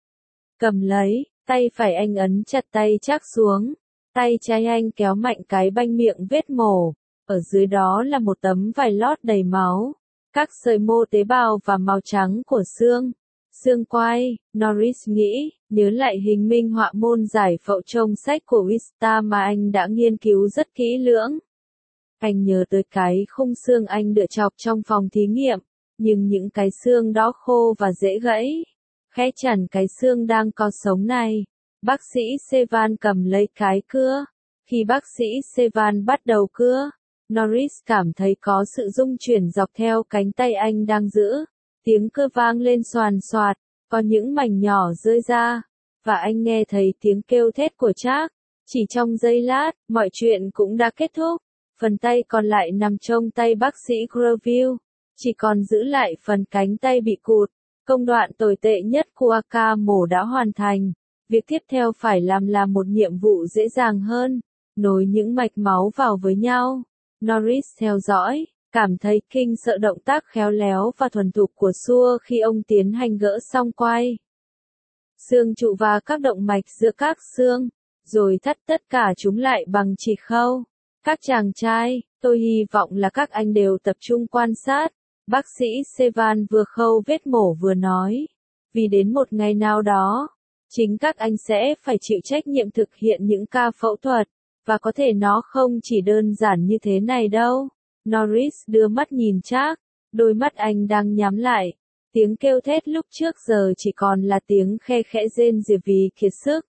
Cầm lấy, tay phải anh ấn chặt tay Jack xuống. Tay trái anh kéo mạnh cái banh miệng vết mổ. Ở dưới đó là một tấm vải lót đầy máu. Các sợi mô tế bào và màu trắng của xương. Xương quai, Norris nghĩ, nhớ lại hình minh họa môn giải phẫu trong sách của Wista mà anh đã nghiên cứu rất kỹ lưỡng. Anh nhớ tới cái khung xương anh đựa chọc trong phòng thí nghiệm, nhưng những cái xương đó khô và dễ gãy. Khẽ chặn cái xương đang có sống này. Bác sĩ Sevan cầm lấy cái cưa. Khi bác sĩ Sevan bắt đầu cưa, Norris cảm thấy có sự rung chuyển dọc theo cánh tay anh đang giữ. Tiếng cưa vang lên xoàn xoạt, có những mảnh nhỏ rơi ra, và anh nghe thấy tiếng kêu thét của Jack. Chỉ trong giây lát, mọi chuyện cũng đã kết thúc. Phần tay còn lại nằm trong tay bác sĩ Greville, chỉ còn giữ lại phần cánh tay bị cụt. Công đoạn tồi tệ nhất của ca mổ đã hoàn thành. Việc tiếp theo phải làm là một nhiệm vụ dễ dàng hơn, nối những mạch máu vào với nhau. Norris theo dõi, cảm thấy kinh sợ động tác khéo léo và thuần thục của Sua khi ông tiến hành gỡ song quai xương trụ và các động mạch giữa các xương, rồi thắt tất cả chúng lại bằng chỉ khâu. Các chàng trai, tôi hy vọng là các anh đều tập trung quan sát. Bác sĩ Sevan vừa khâu vết mổ vừa nói, vì đến một ngày nào đó, chính các anh sẽ phải chịu trách nhiệm thực hiện những ca phẫu thuật, và có thể nó không chỉ đơn giản như thế này đâu. Norris đưa mắt nhìn Jack, đôi mắt anh đang nhắm lại. Tiếng kêu thét lúc trước giờ chỉ còn là tiếng khe khẽ rên rỉ vì kiệt sức.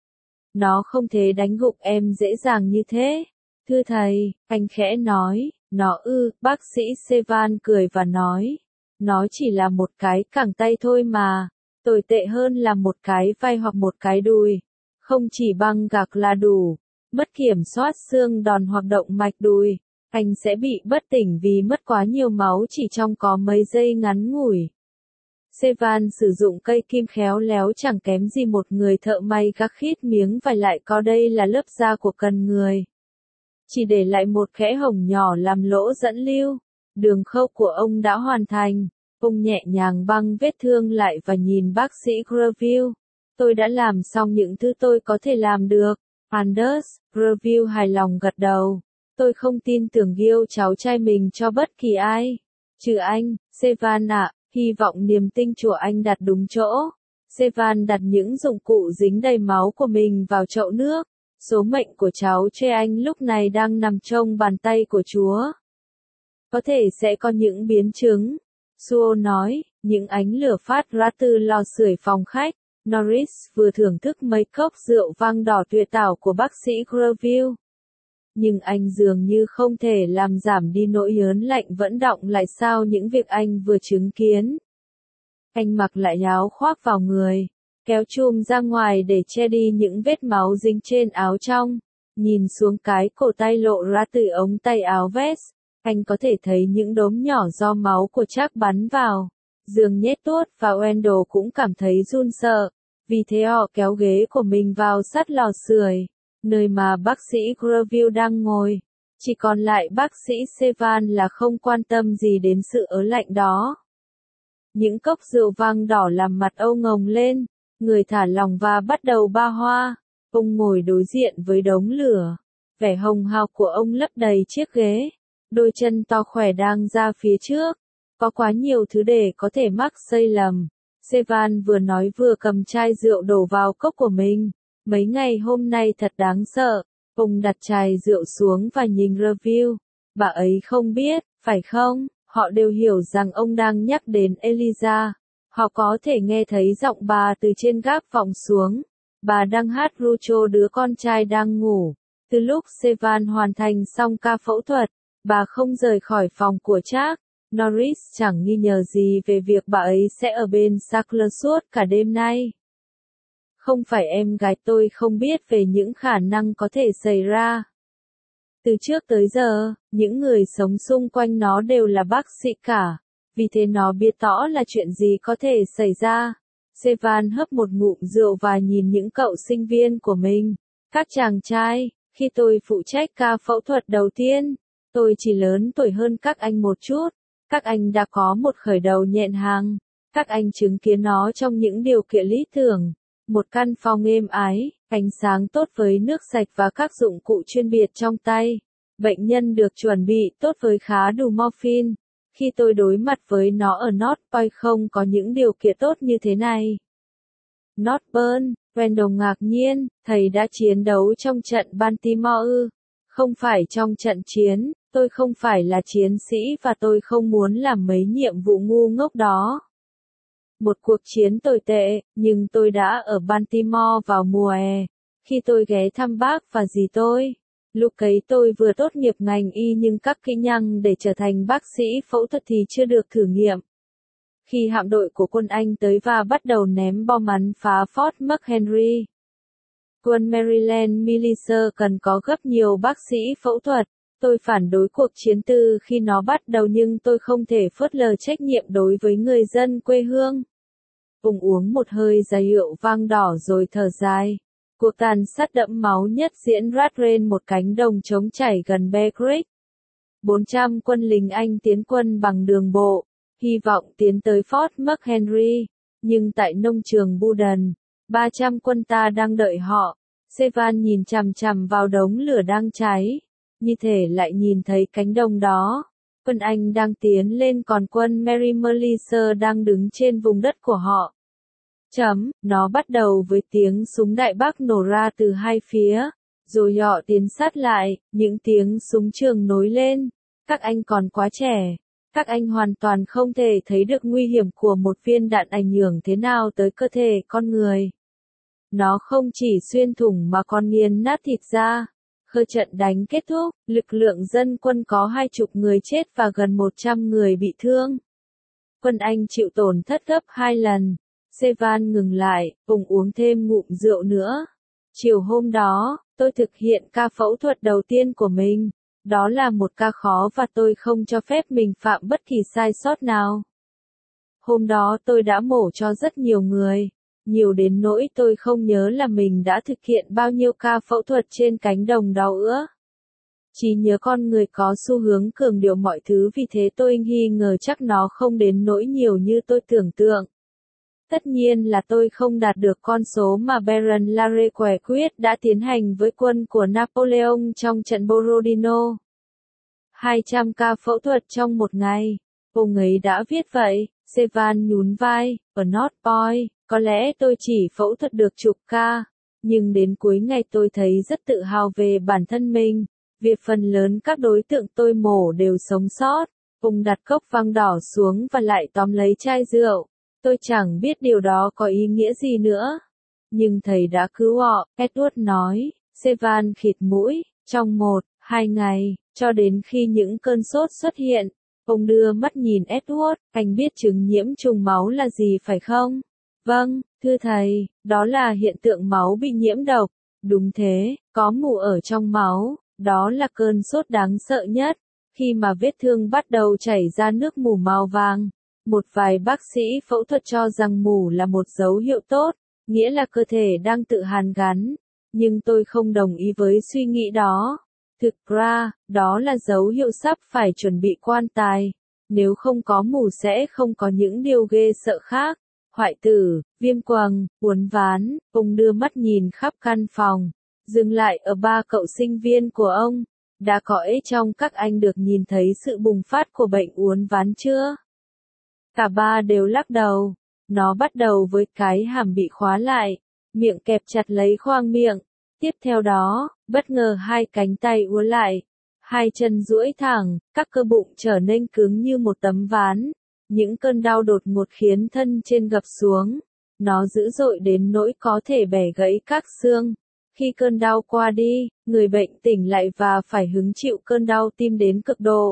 Nó không thể đánh gục em dễ dàng như thế. Thưa thầy, anh khẽ nói, nó ư, bác sĩ Sevan cười và nói. Nó chỉ là một cái cẳng tay thôi mà. Tồi tệ hơn là một cái vai hoặc một cái đùi. Không chỉ băng gạc là đủ. Mất kiểm soát xương đòn hoặc động mạch đùi. Anh sẽ bị bất tỉnh vì mất quá nhiều máu chỉ trong có mấy giây ngắn ngủi. Sevan sử dụng cây kim khéo léo chẳng kém gì một người thợ may gác khít miếng vải lại có đây là lớp da của cần người. Chỉ để lại một kẽ hổng nhỏ làm lỗ dẫn lưu. Đường khâu của ông đã hoàn thành. Ông nhẹ nhàng băng vết thương lại và nhìn bác sĩ Greville. Tôi đã làm xong những thứ tôi có thể làm được. Anders, Greville hài lòng gật đầu. Tôi không tin tưởng Gil cháu trai mình cho bất kỳ ai. Trừ anh, Sevan ạ, hy vọng niềm tin của anh đặt đúng chỗ. Sevan đặt những dụng cụ dính đầy máu của mình vào chậu nước. Số mệnh của cháu trai anh lúc này đang nằm trong bàn tay của Chúa. Có thể sẽ có những biến chứng. Suo nói, những ánh lửa phát ra từ lò sưởi phòng khách. Norris vừa thưởng thức mấy cốc rượu vang đỏ tuyệt tảo của bác sĩ Greville. Nhưng anh dường như không thể làm giảm đi nỗi ớn lạnh vẫn đọng lại sau những việc anh vừa chứng kiến. Anh mặc lại áo khoác vào người, kéo chùm ra ngoài để che đi những vết máu dính trên áo trong. Nhìn xuống cái cổ tay lộ ra từ ống tay áo vest, anh có thể thấy những đốm nhỏ do máu của Jack bắn vào. Dương nhét tuốt và Wendell cũng cảm thấy run sợ, vì thế họ kéo ghế của mình vào sát lò sưởi, nơi mà bác sĩ Greville đang ngồi. Chỉ còn lại bác sĩ Sevan là không quan tâm gì đến sự ớn lạnh đó. Những cốc rượu vang đỏ làm mặt Âu ngồng lên, người thả lỏng và bắt đầu ba hoa. Ông ngồi đối diện với đống lửa, vẻ hồng hào của ông lấp đầy chiếc ghế, đôi chân to khỏe đang ra phía trước. Có quá nhiều thứ để có thể mắc sai lầm. Sevan vừa nói vừa cầm chai rượu đổ vào cốc của mình. Mấy ngày hôm nay thật đáng sợ. Ông đặt chai rượu xuống và nhìn Greville. Bà ấy không biết, phải không? Họ đều hiểu rằng ông đang nhắc đến Eliza. Họ có thể nghe thấy giọng bà từ trên gác vọng xuống. Bà đang hát ru cho đứa con trai đang ngủ. Từ lúc Sevan hoàn thành xong ca phẫu thuật, bà không rời khỏi phòng của Jack. Norris chẳng nghi ngờ gì về việc bà ấy sẽ ở bên Sackler suốt cả đêm nay. Không phải em gái tôi không biết về những khả năng có thể xảy ra. Từ trước tới giờ, những người sống xung quanh nó đều là bác sĩ cả, vì thế nó biết rõ là chuyện gì có thể xảy ra. Sevan hớp một ngụm rượu và nhìn những cậu sinh viên của mình. Các chàng trai, khi tôi phụ trách ca phẫu thuật đầu tiên, tôi chỉ lớn tuổi hơn các anh một chút. Các anh đã có một khởi đầu nhẹn hàng. Các anh chứng kiến nó trong những điều kiện lý tưởng. Một căn phòng êm ái, ánh sáng tốt với nước sạch và các dụng cụ chuyên biệt trong tay. Bệnh nhân được chuẩn bị tốt với khá đủ morphine. Khi tôi đối mặt với nó ở North Point không có những điều kiện tốt như thế này. Northburn, Wendell ngạc nhiên, thầy đã chiến đấu trong trận Baltimore ư? Không phải trong trận chiến. Tôi không phải là chiến sĩ và tôi không muốn làm mấy nhiệm vụ ngu ngốc đó. Một cuộc chiến tồi tệ, nhưng tôi đã ở Baltimore vào mùa hè. Khi tôi ghé thăm bác và dì tôi. Lúc ấy tôi vừa tốt nghiệp ngành y nhưng các kỹ năng để trở thành bác sĩ phẫu thuật thì chưa được thử nghiệm. Khi hạm đội của quân Anh tới và bắt đầu ném bom bắn phá Fort McHenry. Quân Maryland Militia cần có gấp nhiều bác sĩ phẫu thuật. Tôi phản đối cuộc chiến từ khi nó bắt đầu nhưng tôi không thể phớt lờ trách nhiệm đối với người dân quê hương. Ông uống một hơi ra rượu vang đỏ rồi thở dài. Cuộc tàn sát đẫm máu nhất diễn ra trên một cánh đồng trống chảy gần Bear Creek. bốn trăm quân lính Anh tiến quân bằng đường bộ, hy vọng tiến tới Fort McHenry, nhưng tại nông trường Buden, ba trăm quân ta đang đợi họ. Sevan nhìn chằm chằm vào đống lửa đang cháy. Như thể lại nhìn thấy cánh đồng đó. Quân Anh đang tiến lên còn quân Merry Militia đang đứng trên vùng đất của họ. Chấm, nó bắt đầu với tiếng súng đại bác nổ ra từ hai phía, rồi họ tiến sát lại, những tiếng súng trường nối lên. Các anh còn quá trẻ. Các anh hoàn toàn không thể thấy được nguy hiểm của một viên đạn ảnh hưởng thế nào tới cơ thể con người. Nó không chỉ xuyên thủng mà còn nghiền nát thịt da. Khi trận đánh kết thúc, lực lượng dân quân có hai chục người chết và gần một trăm người bị thương. Quân Anh chịu tổn thất gấp hai lần. Sevan ngừng lại, cùng uống thêm ngụm rượu nữa. Chiều hôm đó, tôi thực hiện ca phẫu thuật đầu tiên của mình. Đó là một ca khó và tôi không cho phép mình phạm bất kỳ sai sót nào. Hôm đó tôi đã mổ cho rất nhiều người. Nhiều đến nỗi tôi không nhớ là mình đã thực hiện bao nhiêu ca phẫu thuật trên cánh đồng đau ứa. Trí nhớ con người có xu hướng cường điệu mọi thứ, vì thế tôi nghi ngờ chắc nó không đến nỗi nhiều như tôi tưởng tượng. Tất nhiên là tôi không đạt được con số mà Baron Larrey quả quyết đã tiến hành với quân của Napoleon trong trận Borodino. hai trăm ca phẫu thuật trong một ngày. Ông ấy đã viết vậy. Sevan nhún vai. Ở North Point, có lẽ tôi chỉ phẫu thuật được chục ca. Nhưng đến cuối ngày tôi thấy rất tự hào về bản thân mình. Việc phần lớn các đối tượng tôi mổ đều sống sót. Ông đặt cốc vang đỏ xuống và lại tóm lấy chai rượu. Tôi chẳng biết điều đó có ý nghĩa gì nữa. Nhưng thầy đã cứu họ, Edward nói. Sevan khịt mũi. Trong một, hai ngày, cho đến khi những cơn sốt xuất hiện. Ông đưa mắt nhìn Edward. Anh biết chứng nhiễm trùng máu là gì phải không? Vâng, thưa thầy, đó là hiện tượng máu bị nhiễm độc. Đúng thế, có mù ở trong máu. Đó là cơn sốt đáng sợ nhất. Khi mà vết thương bắt đầu chảy ra nước mù màu vàng. Một vài bác sĩ phẫu thuật cho rằng mù là một dấu hiệu tốt, nghĩa là cơ thể đang tự hàn gắn. Nhưng tôi không đồng ý với suy nghĩ đó. Thực ra, đó là dấu hiệu sắp phải chuẩn bị quan tài. Nếu không có mù sẽ không có những điều ghê sợ khác. Hoại tử, viêm quầng, uốn ván. Ông đưa mắt nhìn khắp căn phòng. Dừng lại ở ba cậu sinh viên của ông. Đã có ấy trong các anh được nhìn thấy sự bùng phát của bệnh uốn ván chưa? Cả ba đều lắc đầu. Nó bắt đầu với cái hàm bị khóa lại, miệng kẹp chặt lấy khoang miệng. Tiếp theo đó, bất ngờ hai cánh tay uốn lại, hai chân duỗi thẳng, các cơ bụng trở nên cứng như một tấm ván. Những cơn đau đột ngột khiến thân trên gập xuống. Nó dữ dội đến nỗi có thể bẻ gãy các xương. Khi cơn đau qua đi, người bệnh tỉnh lại và phải hứng chịu cơn đau tim đến cực độ.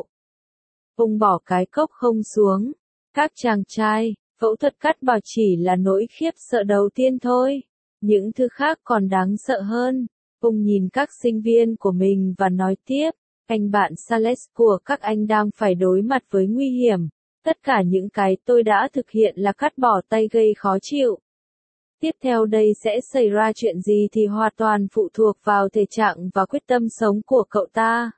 Ông bỏ cái cốc không xuống. Các chàng trai, phẫu thuật cắt bỏ chỉ là nỗi khiếp sợ đầu tiên thôi. Những thứ khác còn đáng sợ hơn. Ông nhìn các sinh viên của mình và nói tiếp, anh bạn Sales của các anh đang phải đối mặt với nguy hiểm. Tất cả những cái tôi đã thực hiện là cắt bỏ tay gây khó chịu. Tiếp theo đây sẽ xảy ra chuyện gì thì hoàn toàn phụ thuộc vào thể trạng và quyết tâm sống của cậu ta.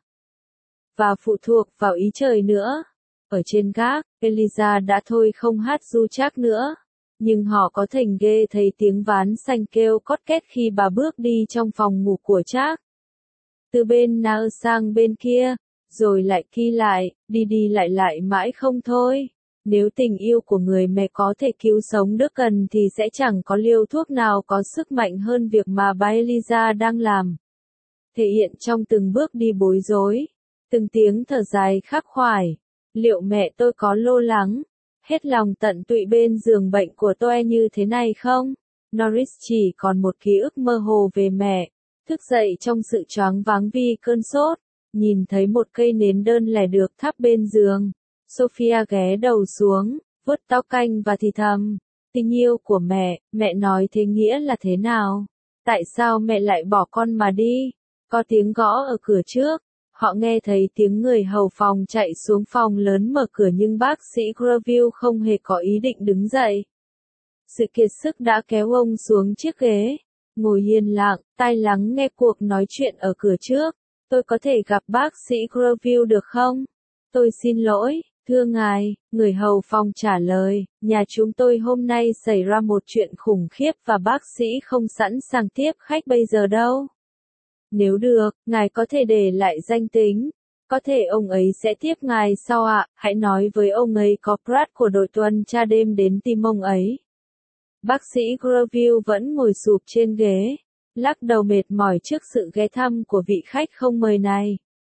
Và phụ thuộc vào ý trời nữa. Ở trên gác, Eliza đã thôi không hát ru chắc nữa. Nhưng họ có thành ghê thấy tiếng ván xanh kêu cót két khi bà bước đi trong phòng ngủ của Trác. Từ bên nào sang bên kia, rồi lại đi lại, đi đi lại lại mãi không thôi. Nếu tình yêu của người mẹ có thể cứu sống đứa cần thì sẽ chẳng có liều thuốc nào có sức mạnh hơn việc mà bà Eliza đang làm. Thể hiện trong từng bước đi bối rối, từng tiếng thở dài khắc khoải. Liệu mẹ tôi có lo lắng, hết lòng tận tụy bên giường bệnh của tôi như thế này không? Norris chỉ còn một ký ức mơ hồ về mẹ, thức dậy trong sự choáng váng vì cơn sốt, nhìn thấy một cây nến đơn lẻ được thắp bên giường. Sophia ghé đầu xuống, vuốt tóc canh và thì thầm, tình yêu của mẹ, mẹ nói thế nghĩa là thế nào? Tại sao mẹ lại bỏ con mà đi? Có tiếng gõ ở cửa trước. Họ nghe thấy tiếng người hầu phòng chạy xuống phòng lớn mở cửa nhưng bác sĩ Greville không hề có ý định đứng dậy. Sự kiệt sức đã kéo ông xuống chiếc ghế, ngồi yên lặng, tai lắng nghe cuộc nói chuyện ở cửa trước. Tôi có thể gặp bác sĩ Greville được không? Tôi xin lỗi, thưa ngài, người hầu phòng trả lời, nhà chúng tôi hôm nay xảy ra một chuyện khủng khiếp và bác sĩ không sẵn sàng tiếp khách bây giờ đâu. Nếu được, ngài có thể để lại danh tính. Có thể ông ấy sẽ tiếp ngài sau ạ, hãy nói với ông ấy có Pratt của đội tuần tra đêm đến tìm ông ấy. Bác sĩ Greville vẫn ngồi sụp trên ghế, lắc đầu mệt mỏi trước sự ghé thăm của vị khách không mời này.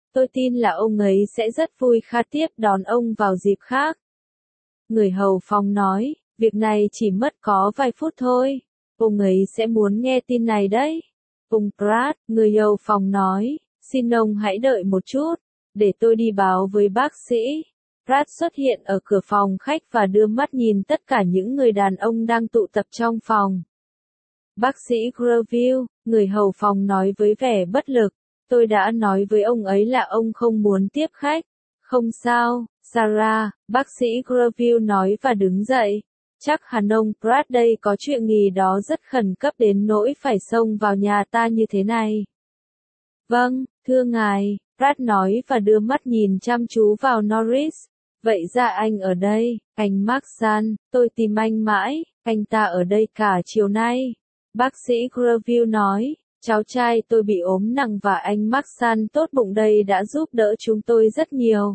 Tôi tin là ông ấy sẽ rất vui khi tiếp đón ông vào dịp khác. Người hầu phòng nói, việc này chỉ mất có vài phút thôi. Ông ấy sẽ muốn nghe tin này đấy. Ông Pratt, người hầu phòng nói, xin ông hãy đợi một chút, để tôi đi báo với bác sĩ. Pratt xuất hiện ở cửa phòng khách và đưa mắt nhìn tất cả những người đàn ông đang tụ tập trong phòng. Bác sĩ Greville, người hầu phòng nói với vẻ bất lực, tôi đã nói với ông ấy là ông không muốn tiếp khách. Không sao, Sarah, bác sĩ Greville nói và đứng dậy. Chắc hẳn ông Pratt đây có chuyện gì đó rất khẩn cấp đến nỗi phải xông vào nhà ta như thế này. Vâng, thưa ngài, Pratt nói và đưa mắt nhìn chăm chú vào Norris. Vậy ra anh ở đây, anh Marksan, tôi tìm anh mãi, anh ta ở đây cả chiều nay. Bác sĩ Greville nói, cháu trai tôi bị ốm nặng và anh Marksan tốt bụng đây đã giúp đỡ chúng tôi rất nhiều.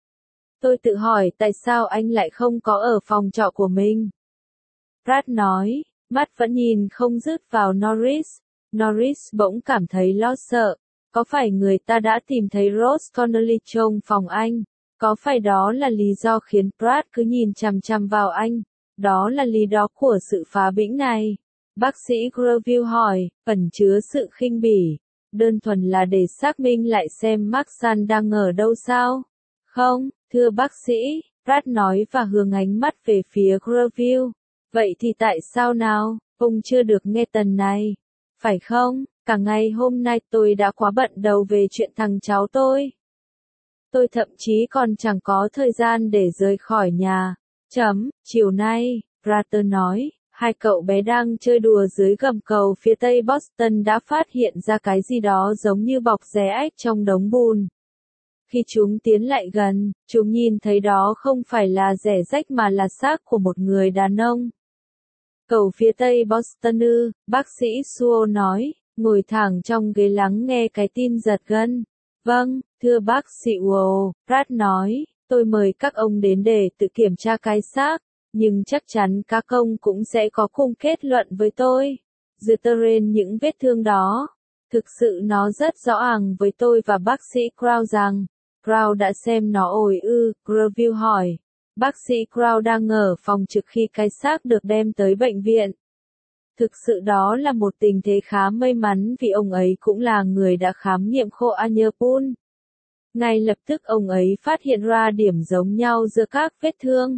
Tôi tự hỏi tại sao anh lại không có ở phòng trọ của mình. Pratt nói, mắt vẫn nhìn không dứt vào Norris. Norris bỗng cảm thấy lo sợ. Có phải người ta đã tìm thấy Rose Connolly trong phòng anh? Có phải đó là lý do khiến Pratt cứ nhìn chằm chằm vào anh? Đó là lý do của sự phá bĩnh này. Bác sĩ Greville hỏi, ẩn chứa sự khinh bỉ. Đơn thuần là để xác minh lại xem Marksan đang ở đâu sao? Không, thưa bác sĩ, Pratt nói và hướng ánh mắt về phía Greville. Vậy thì tại sao nào, ông chưa được nghe tần này? Phải không, cả ngày hôm nay tôi đã quá bận đầu về chuyện thằng cháu tôi. Tôi thậm chí còn chẳng có thời gian để rời khỏi nhà. Chấm, chiều nay, Pratt nói, hai cậu bé đang chơi đùa dưới gầm cầu phía tây Boston đã phát hiện ra cái gì đó giống như bọc rẻ ếch trong đống bùn. Khi chúng tiến lại gần, chúng nhìn thấy đó không phải là rẻ rách mà là xác của một người đàn ông. Cầu phía tây Boston ư, bác sĩ Suo nói, ngồi thẳng trong ghế lắng nghe cái tin giật gân. Vâng, thưa bác sĩ Suo, Pratt nói, tôi mời các ông đến để tự kiểm tra cái xác, nhưng chắc chắn các ông cũng sẽ có cùng kết luận với tôi. Dựa trên những vết thương đó, thực sự nó rất rõ ràng với tôi và bác sĩ Crow rằng, Crow đã xem nó ồi ư, Greville hỏi. Bác sĩ Crow đang ở phòng trực khi cái xác được đem tới bệnh viện. Thực sự đó là một tình thế khá may mắn vì ông ấy cũng là người đã khám nghiệm khô Angerpool. Ngay lập tức ông ấy phát hiện ra điểm giống nhau giữa các vết thương.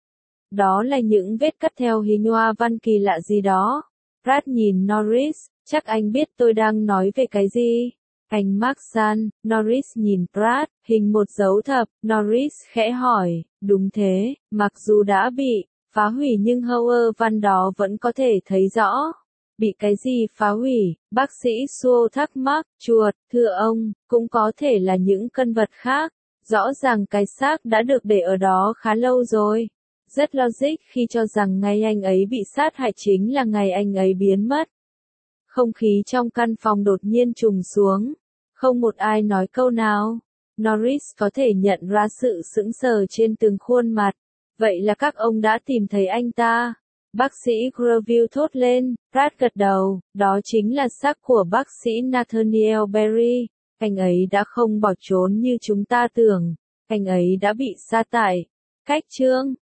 Đó là những vết cắt theo hình hoa văn kỳ lạ gì đó. Pratt nhìn Norris, chắc anh biết tôi đang nói về cái gì. Anh Marksan, Norris nhìn Pratt, hình một dấu thập, Norris khẽ hỏi, đúng thế, mặc dù đã bị phá hủy nhưng Howard văn đó vẫn có thể thấy rõ. Bị cái gì phá hủy? Bác sĩ Suo thắc mắc, chuột, thưa ông, cũng có thể là những cân vật khác. Rõ ràng cái xác đã được để ở đó khá lâu rồi. Rất logic khi cho rằng ngày anh ấy bị sát hại chính là ngày anh ấy biến mất. Không khí trong căn phòng đột nhiên trùng xuống. Không một ai nói câu nào. Norris có thể nhận ra sự sững sờ trên từng khuôn mặt. Vậy là các ông đã tìm thấy anh ta. Bác sĩ Greville thốt lên, Pratt gật đầu, đó chính là xác của bác sĩ Nathaniel Berry. Anh ấy đã không bỏ trốn như chúng ta tưởng. Anh ấy đã bị sa tải. Cách chương